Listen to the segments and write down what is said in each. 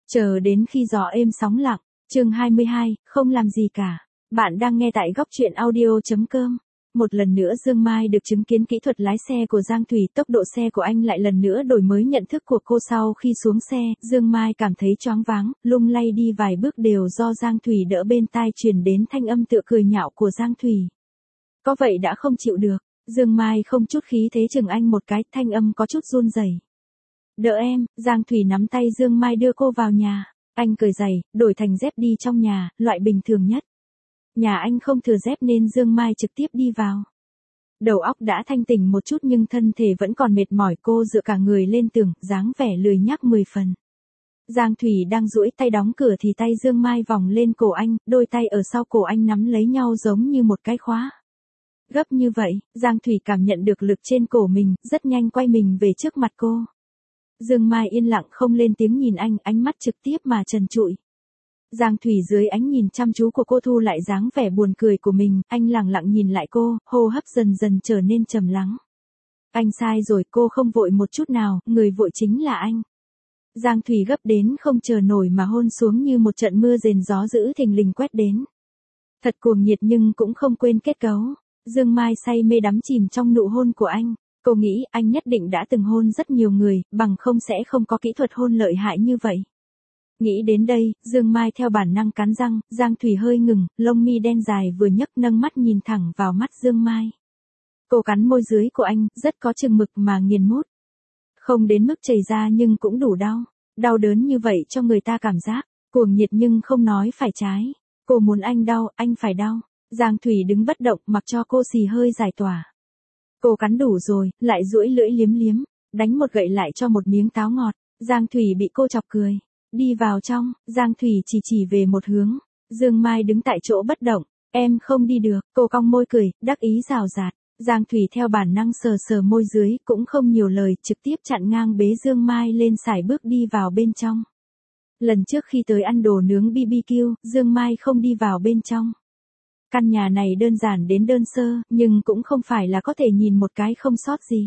Chờ đến khi gió êm sóng lặng, chương 22, không làm gì cả. Bạn đang nghe tại góc truyện audio.com. Một lần nữa Dương Mai được chứng kiến kỹ thuật lái xe của Giang Thủy, tốc độ xe của anh lại lần nữa đổi mới nhận thức của cô sau khi xuống xe, Dương Mai cảm thấy choáng váng, lung lay đi vài bước đều do Giang Thủy đỡ bên tai truyền đến thanh âm tựa cười nhạo của Giang Thủy. Có vậy đã không chịu được, Dương Mai không chút khí thế chừng anh một cái, thanh âm có chút run rẩy. Đỡ em, Giang Thủy nắm tay Dương Mai đưa cô vào nhà, anh cởi giày, đổi thành dép đi trong nhà, loại bình thường nhất. Nhà anh không thừa dép nên Dương Mai trực tiếp đi vào. Đầu óc đã thanh tỉnh một chút nhưng thân thể vẫn còn mệt mỏi, cô dựa cả người lên tường, dáng vẻ lười nhác 10 phần. Giang Thủy đang duỗi tay đóng cửa thì tay Dương Mai vòng lên cổ anh, đôi tay ở sau cổ anh nắm lấy nhau giống như một cái khóa. Gấp như vậy, Giang Thủy cảm nhận được lực trên cổ mình, rất nhanh quay mình về trước mặt cô. Dương Mai yên lặng không lên tiếng nhìn anh, ánh mắt trực tiếp mà trần trụi. Giang Thủy dưới ánh nhìn chăm chú của cô thu lại dáng vẻ buồn cười của mình, anh lặng lặng nhìn lại cô, hô hấp dần dần trở nên trầm lắng. Anh sai rồi, cô không vội một chút nào, người vội chính là anh. Giang Thủy gấp đến không chờ nổi mà hôn xuống như một trận mưa rền gió dữ thình lình quét đến. Thật cuồng nhiệt nhưng cũng không quên kết cấu. Dương Mai say mê đắm chìm trong nụ hôn của anh. Cô nghĩ anh nhất định đã từng hôn rất nhiều người, bằng không sẽ không có kỹ thuật hôn lợi hại như vậy. Nghĩ đến đây, Dương Mai theo bản năng cắn răng, Giang Thủy hơi ngừng, lông mi đen dài vừa nhấc nâng mắt nhìn thẳng vào mắt Dương Mai. Cô cắn môi dưới của anh, rất có chừng mực mà nghiền mút. Không đến mức chảy ra nhưng cũng đủ đau. Đau đớn như vậy cho người ta cảm giác, cuồng nhiệt nhưng không nói phải trái. Cô muốn anh đau, anh phải đau. Giang Thủy đứng bất động mặc cho cô xì hơi giải tỏa. Cô cắn đủ rồi, lại duỗi lưỡi liếm liếm, đánh một gậy lại cho một miếng táo ngọt. Giang Thủy bị cô chọc cười. Đi vào trong, Giang Thủy chỉ về một hướng. Dương Mai đứng tại chỗ bất động. Em không đi được, cô cong môi cười, đắc ý rào rạt. Giang Thủy theo bản năng sờ sờ môi dưới, cũng không nhiều lời, trực tiếp chặn ngang bế Dương Mai lên sải bước đi vào bên trong. Lần trước khi tới ăn đồ nướng BBQ, Dương Mai không đi vào bên trong. Căn nhà này đơn giản đến đơn sơ, nhưng cũng không phải là có thể nhìn một cái không sót gì.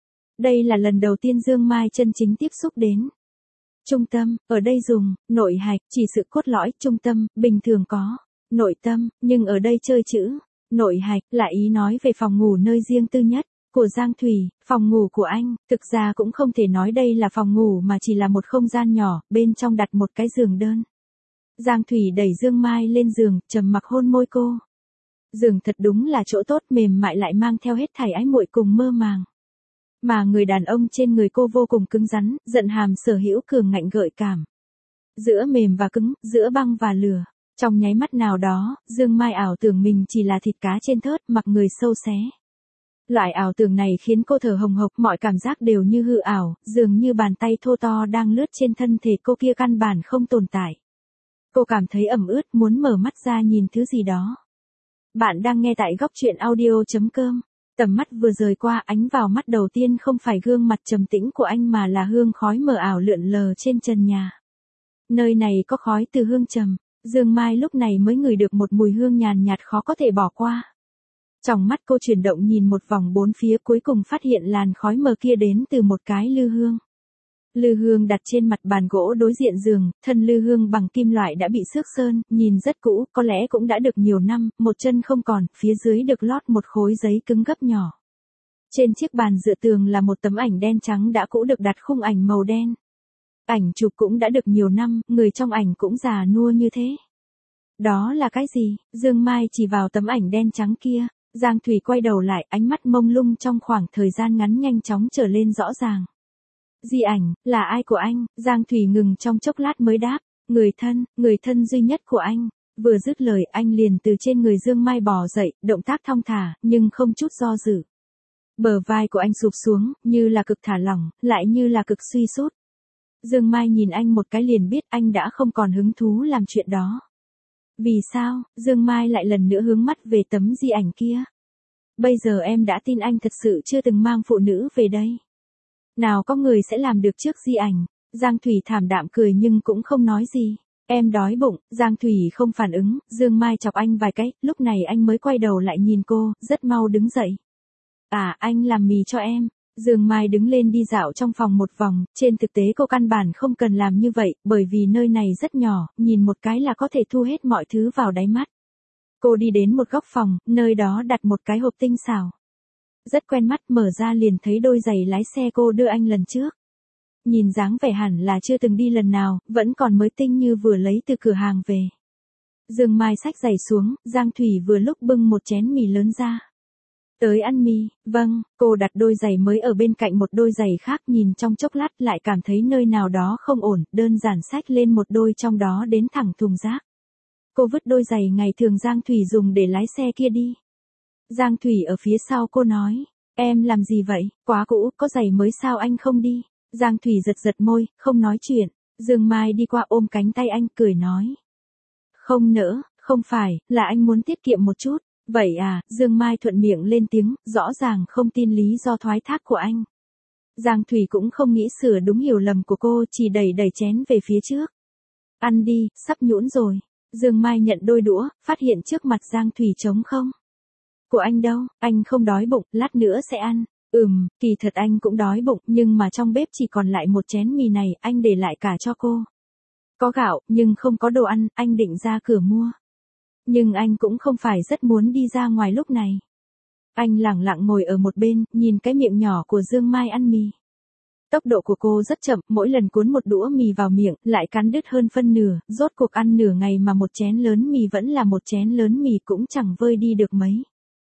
Đây là lần đầu tiên Dương Mai chân chính tiếp xúc đến. Trung tâm, ở đây dùng, nội hạch, chỉ sự cốt lõi, trung tâm, bình thường có. Nội tâm, nhưng ở đây chơi chữ. Nội hạch, là ý nói về phòng ngủ nơi riêng tư nhất, của Giang Thủy, phòng ngủ của anh, thực ra cũng không thể nói đây là phòng ngủ mà chỉ là một không gian nhỏ, bên trong đặt một cái giường đơn. Giang Thủy đẩy Dương Mai lên giường, trầm mặc hôn môi cô. Giường thật đúng là chỗ tốt, mềm mại lại mang theo hết thảy ái muội cùng mơ màng. Mà người đàn ông trên người cô vô cùng cứng rắn, giận hàm sở hữu cường ngạnh gợi cảm. Giữa mềm và cứng, giữa băng và lửa. Trong nháy mắt nào đó, Dương Mai ảo tưởng mình chỉ là thịt cá trên thớt, mặc người sâu xé. Loại ảo tưởng này khiến cô thở hồng hộc, mọi cảm giác đều như hư ảo, dường như bàn tay thô to đang lướt trên thân thể cô kia căn bản không tồn tại. Cô cảm thấy ẩm ướt, muốn mở mắt ra nhìn thứ gì đó. Bạn đang nghe tại góc truyện audio.com. Tầm mắt vừa rời qua, ánh vào mắt đầu tiên không phải gương mặt trầm tĩnh của anh mà là hương khói mờ ảo lượn lờ trên trần nhà. Nơi này có khói từ hương trầm, Dương Mai lúc này mới ngửi được một mùi hương nhàn nhạt khó có thể bỏ qua. Trong mắt cô chuyển động nhìn một vòng bốn phía, cuối cùng phát hiện làn khói mờ kia đến từ một cái lư hương. Lư hương đặt trên mặt bàn gỗ đối diện giường, thân lư hương bằng kim loại đã bị xước sơn, nhìn rất cũ, có lẽ cũng đã được nhiều năm, một chân không còn, phía dưới được lót một khối giấy cứng gấp nhỏ. Trên chiếc bàn dựa tường là một tấm ảnh đen trắng đã cũ được đặt khung ảnh màu đen. Ảnh chụp cũng đã được nhiều năm, người trong ảnh cũng già nua như thế. Đó là cái gì? Dương Mai chỉ vào tấm ảnh đen trắng kia. Giang Thủy quay đầu lại, ánh mắt mông lung trong khoảng thời gian ngắn nhanh chóng trở lên rõ ràng. Di ảnh, là ai của anh? Giang Thủy ngừng trong chốc lát mới đáp, người thân duy nhất của anh. Vừa dứt lời anh liền từ trên người Dương Mai bò dậy, động tác thong thả, nhưng không chút do dự. Bờ vai của anh sụp xuống, như là cực thả lỏng, lại như là cực suy sút. Dương Mai nhìn anh một cái liền biết anh đã không còn hứng thú làm chuyện đó. Vì sao? Dương Mai lại lần nữa hướng mắt về tấm di ảnh kia. Bây giờ em đã tin anh thật sự chưa từng mang phụ nữ về đây. Nào có người sẽ làm được trước di ảnh. Giang Thủy thảm đạm cười nhưng cũng không nói gì. Em đói bụng. Giang Thủy không phản ứng. Dương Mai chọc anh vài cái, lúc này anh mới quay đầu lại nhìn cô, rất mau đứng dậy. À, anh làm mì cho em. Dương Mai đứng lên đi dạo trong phòng một vòng, trên thực tế cô căn bản không cần làm như vậy, bởi vì nơi này rất nhỏ, nhìn một cái là có thể thu hết mọi thứ vào đáy mắt. Cô đi đến một góc phòng, nơi đó đặt một cái hộp tinh xảo. Rất quen mắt, mở ra liền thấy đôi giày lái xe cô đưa anh lần trước. Nhìn dáng vẻ hẳn là chưa từng đi lần nào, vẫn còn mới tinh như vừa lấy từ cửa hàng về. Dương Mai xách giày xuống, Giang Thủy vừa lúc bưng một chén mì lớn ra. Tới ăn mì, vâng, cô đặt đôi giày mới ở bên cạnh một đôi giày khác, nhìn trong chốc lát lại cảm thấy nơi nào đó không ổn, đơn giản xách lên một đôi trong đó đến thẳng thùng rác. Cô vứt đôi giày ngày thường Giang Thủy dùng để lái xe kia đi. Giang Thủy ở phía sau cô nói, em làm gì vậy, quá cũ, có giày mới sao anh không đi. Giang Thủy giật giật môi, không nói chuyện. Dương Mai đi qua ôm cánh tay anh cười nói. Không nỡ, không phải, là anh muốn tiết kiệm một chút. Vậy à, Dương Mai thuận miệng lên tiếng, rõ ràng không tin lý do thoái thác của anh. Giang Thủy cũng không nghĩ sửa đúng hiểu lầm của cô, chỉ đẩy đẩy chén về phía trước. Ăn đi, sắp nhũn rồi. Dương Mai nhận đôi đũa, phát hiện trước mặt Giang Thủy trống không. Của anh đâu, anh không đói bụng, lát nữa sẽ ăn. Kỳ thật anh cũng đói bụng, nhưng mà trong bếp chỉ còn lại một chén mì này, anh để lại cả cho cô. Có gạo, nhưng không có đồ ăn, anh định ra cửa mua. Nhưng anh cũng không phải rất muốn đi ra ngoài lúc này. Anh lẳng lặng ngồi ở một bên, nhìn cái miệng nhỏ của Dương Mai ăn mì. Tốc độ của cô rất chậm, mỗi lần cuốn một đũa mì vào miệng, lại cắn đứt hơn phân nửa, rốt cuộc ăn nửa ngày mà một chén lớn mì vẫn là một chén lớn mì, cũng chẳng vơi đi được mấy.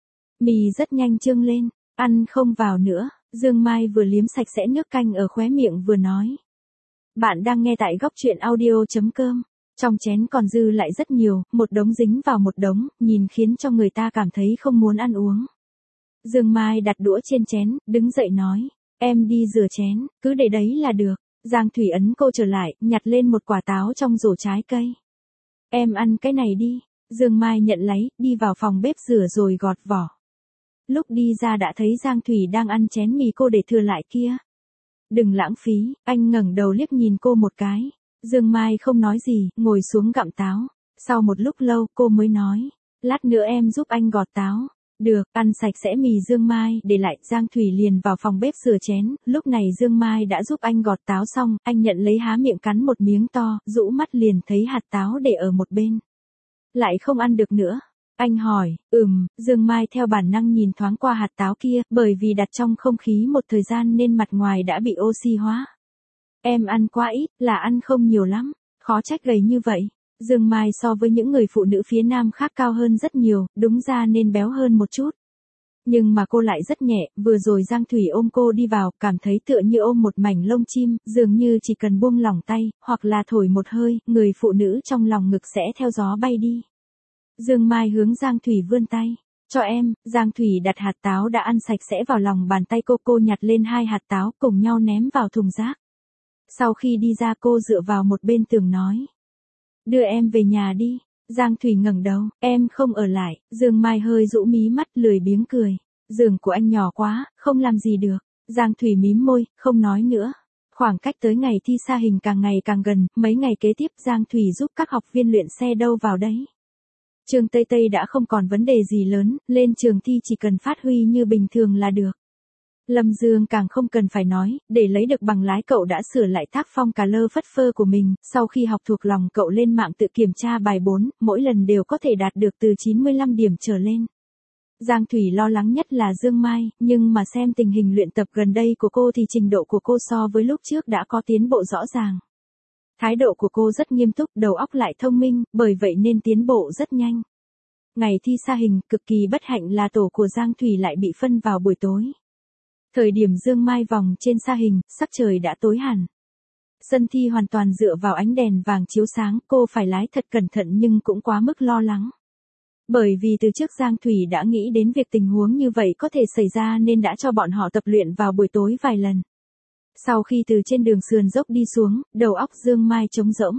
Mì rất nhanh trương lên, ăn không vào nữa, Dương Mai vừa liếm sạch sẽ nước canh ở khóe miệng vừa nói. Bạn đang nghe tại góc truyện audio.com. Trong chén còn dư lại rất nhiều, một đống dính vào một đống, nhìn khiến cho người ta cảm thấy không muốn ăn uống. Dương Mai đặt đũa trên chén, đứng dậy nói, em đi rửa chén, cứ để đấy là được. Giang Thủy ấn cô trở lại, nhặt lên một quả táo trong rổ trái cây. Em ăn cái này đi. Dương Mai nhận lấy, đi vào phòng bếp rửa rồi gọt vỏ. Lúc đi ra đã thấy Giang Thủy đang ăn chén mì cô để thừa lại kia. Đừng lãng phí, anh ngẩng đầu liếc nhìn cô một cái. Dương Mai không nói gì, ngồi xuống gặm táo. Sau một lúc lâu cô mới nói, lát nữa em giúp anh gọt táo. Được, ăn sạch sẽ mì Dương Mai để lại. Giang Thủy liền vào phòng bếp rửa chén. Lúc này Dương Mai đã giúp anh gọt táo xong, anh nhận lấy há miệng cắn một miếng to, rũ mắt liền thấy hạt táo để ở một bên. Lại không ăn được nữa. Anh hỏi, Dương Mai theo bản năng nhìn thoáng qua hạt táo kia, bởi vì đặt trong không khí một thời gian nên mặt ngoài đã bị oxy hóa. Em ăn quá ít, là ăn không nhiều lắm, khó trách gầy như vậy. Dương Mai so với những người phụ nữ phía Nam khác cao hơn rất nhiều, đúng ra nên béo hơn một chút. Nhưng mà cô lại rất nhẹ, vừa rồi Giang Thủy ôm cô đi vào, cảm thấy tựa như ôm một mảnh lông chim, dường như chỉ cần buông lỏng tay, hoặc là thổi một hơi, người phụ nữ trong lòng ngực sẽ theo gió bay đi. Dương Mai hướng Giang Thủy vươn tay. Cho em. Giang Thủy đặt hạt táo đã ăn sạch sẽ vào lòng bàn tay cô nhặt lên 2 hạt táo cùng nhau ném vào thùng rác. Sau khi đi ra cô dựa vào một bên tường nói. Đưa em về nhà đi. Giang Thủy ngẩng đầu, em không ở lại. Dương Mai hơi rũ mí mắt lười biếng cười. Giường của anh nhỏ quá, không làm gì được. Giang Thủy mím môi, không nói nữa. Khoảng cách tới ngày thi sa hình càng ngày càng gần, mấy ngày kế tiếp Giang Thủy giúp các học viên luyện xe đâu vào đấy. Trường Tây Tây đã không còn vấn đề gì lớn, lên trường thi chỉ cần phát huy như bình thường là được. Lâm Dương càng không cần phải nói, để lấy được bằng lái cậu đã sửa lại tác phong cà lơ phất phơ của mình, sau khi học thuộc lòng cậu lên mạng tự kiểm tra bài 4, mỗi lần đều có thể đạt được từ 95 điểm trở lên. Giang Thủy lo lắng nhất là Dương Mai, nhưng mà xem tình hình luyện tập gần đây của cô thì trình độ của cô so với lúc trước đã có tiến bộ rõ ràng. Thái độ của cô rất nghiêm túc, đầu óc lại thông minh, bởi vậy nên tiến bộ rất nhanh. Ngày thi sa hình, cực kỳ bất hạnh là tổ của Giang Thủy lại bị phân vào buổi tối. Thời điểm Dương Mai vòng trên sa hình, sắc trời đã tối hẳn. Sân thi hoàn toàn dựa vào ánh đèn vàng chiếu sáng, cô phải lái thật cẩn thận nhưng cũng quá mức lo lắng. Bởi vì từ trước Giang Thủy đã nghĩ đến việc tình huống như vậy có thể xảy ra nên đã cho bọn họ tập luyện vào buổi tối vài lần. Sau khi từ trên đường sườn dốc đi xuống, đầu óc Dương Mai trống rỗng.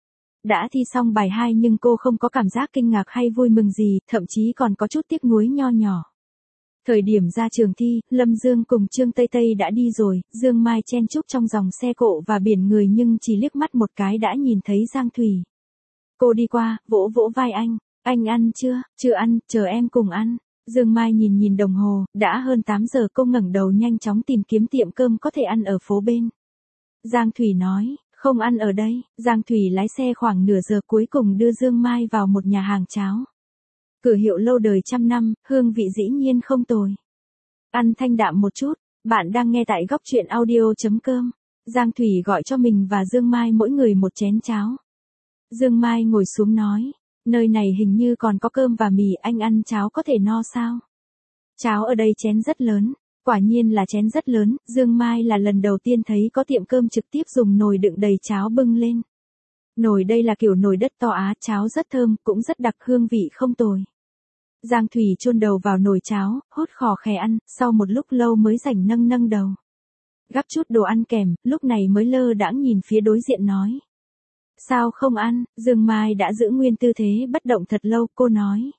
Đã thi xong bài 2 nhưng cô không có cảm giác kinh ngạc hay vui mừng gì, thậm chí còn có chút tiếc nuối nho nhỏ. Thời điểm ra trường thi, Lâm Dương cùng Trương Tây Tây đã đi rồi, Dương Mai chen chúc trong dòng xe cộ và biển người nhưng chỉ liếc mắt một cái đã nhìn thấy Giang Thủy. Cô đi qua, vỗ vỗ vai anh ăn chưa, chưa ăn, chờ em cùng ăn. Dương Mai nhìn nhìn đồng hồ, đã hơn 8 giờ. Cô ngẩng đầu nhanh chóng tìm kiếm tiệm cơm có thể ăn ở phố bên. Giang Thủy nói, không ăn ở đây. Giang Thủy lái xe khoảng nửa giờ cuối cùng đưa Dương Mai vào một nhà hàng cháo. Cửa hiệu lâu đời trăm năm, hương vị dĩ nhiên không tồi. Ăn thanh đạm một chút. Bạn đang nghe tại góc truyện audio.com. Giang Thủy gọi cho mình và Dương Mai mỗi người một chén cháo. Dương Mai ngồi xuống nói, nơi này hình như còn có cơm và mì, anh ăn cháo có thể no sao? Cháo ở đây chén rất lớn. Quả nhiên là chén rất lớn. Dương Mai là lần đầu tiên thấy có tiệm cơm trực tiếp dùng nồi đựng đầy cháo bưng lên. Nồi đây là kiểu nồi đất to Á, cháo rất thơm, cũng rất đặc, hương vị không tồi. Giang Thủy chôn đầu vào nồi cháo, hốt khò khè ăn, sau một lúc lâu mới rảnh nâng nâng đầu. Gắp chút đồ ăn kèm, lúc này mới lơ đãng nhìn phía đối diện nói. Sao không ăn? Dương Mai đã giữ nguyên tư thế bất động thật lâu, cô nói.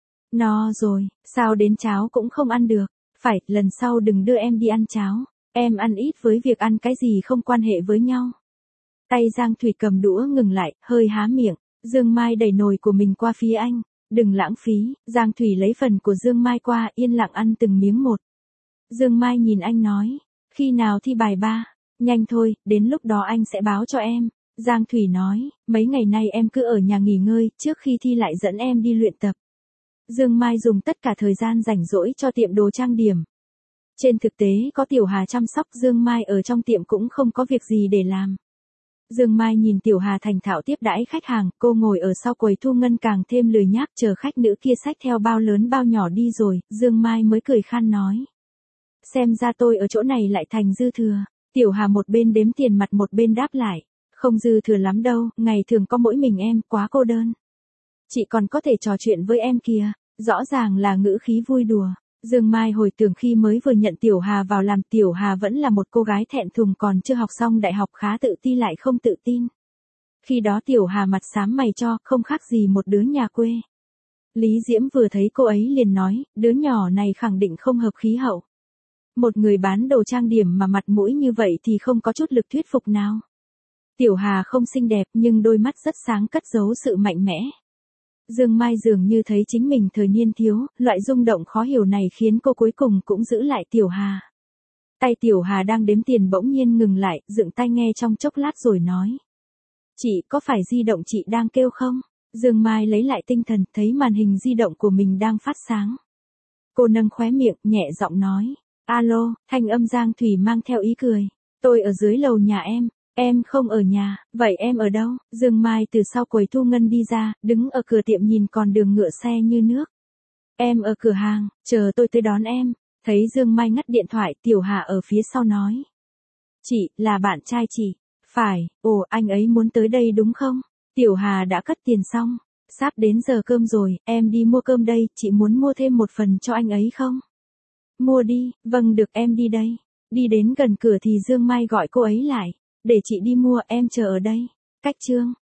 No rồi, sao đến cháo cũng không ăn được? Phải, lần sau đừng đưa em đi ăn cháo. Em ăn ít với việc ăn cái gì không quan hệ với nhau. Tay Giang Thủy cầm đũa ngừng lại, hơi há miệng. Dương Mai đẩy nồi của mình qua phía anh. Đừng lãng phí. Giang Thủy lấy phần của Dương Mai qua, yên lặng ăn từng miếng một. Dương Mai nhìn anh nói. Khi nào thi bài 3? Nhanh thôi, đến lúc đó anh sẽ báo cho em. Giang Thủy nói, mấy ngày nay em cứ ở nhà nghỉ ngơi, trước khi thi lại dẫn em đi luyện tập. Dương Mai dùng tất cả thời gian rảnh rỗi cho tiệm đồ trang điểm. Trên thực tế có Tiểu Hà chăm sóc, Dương Mai ở trong tiệm cũng không có việc gì để làm. Dương Mai nhìn Tiểu Hà thành thạo tiếp đãi khách hàng, cô ngồi ở sau quầy thu ngân càng thêm lười nhác chờ khách nữ kia xách theo bao lớn bao nhỏ đi rồi, Dương Mai mới cười khan nói. Xem ra tôi ở chỗ này lại thành dư thừa. Tiểu Hà một bên đếm tiền mặt một bên đáp lại. Không dư thừa lắm đâu, ngày thường có mỗi mình em, quá cô đơn. Chị còn có thể trò chuyện với em kìa, rõ ràng là ngữ khí vui đùa. Dương Mai hồi tưởng khi mới vừa nhận Tiểu Hà vào làm, Tiểu Hà vẫn là một cô gái thẹn thùng còn chưa học xong đại học, khá tự ti lại không tự tin. Khi đó Tiểu Hà mặt xám mày cho, không khác gì một đứa nhà quê. Lý Diễm vừa thấy cô ấy liền nói, đứa nhỏ này khẳng định không hợp khí hậu. Một người bán đồ trang điểm mà mặt mũi như vậy thì không có chút lực thuyết phục nào. Tiểu Hà không xinh đẹp nhưng đôi mắt rất sáng, cất giấu sự mạnh mẽ. Dương Mai dường như thấy chính mình thời niên thiếu, loại rung động khó hiểu này khiến cô cuối cùng cũng giữ lại Tiểu Hà. Tay Tiểu Hà đang đếm tiền bỗng nhiên ngừng lại, dựng tai nghe trong chốc lát rồi nói. Chị, có phải di động chị đang kêu không? Dương Mai lấy lại tinh thần, thấy màn hình di động của mình đang phát sáng. Cô nâng khóe miệng, nhẹ giọng nói. Alo, thanh âm Giang Thủy mang theo ý cười. Tôi ở dưới lầu nhà em không ở nhà, vậy em ở đâu? Dương Mai từ sau quầy thu ngân đi ra, đứng ở cửa tiệm nhìn con đường ngựa xe như nước. Em ở cửa hàng, chờ tôi tới đón em. Thấy Dương Mai ngắt điện thoại, Tiểu Hà ở phía sau nói. Chị, là bạn trai chị. Phải, ồ, anh ấy muốn tới đây đúng không? Tiểu Hà đã cất tiền xong. Sắp đến giờ cơm rồi, em đi mua cơm đây, chị muốn mua thêm một phần cho anh ấy không? Mua đi, vâng được, em đi đây. Đi đến gần cửa thì Dương Mai gọi cô ấy lại. Để chị đi mua, em chờ ở đây. Cách chương.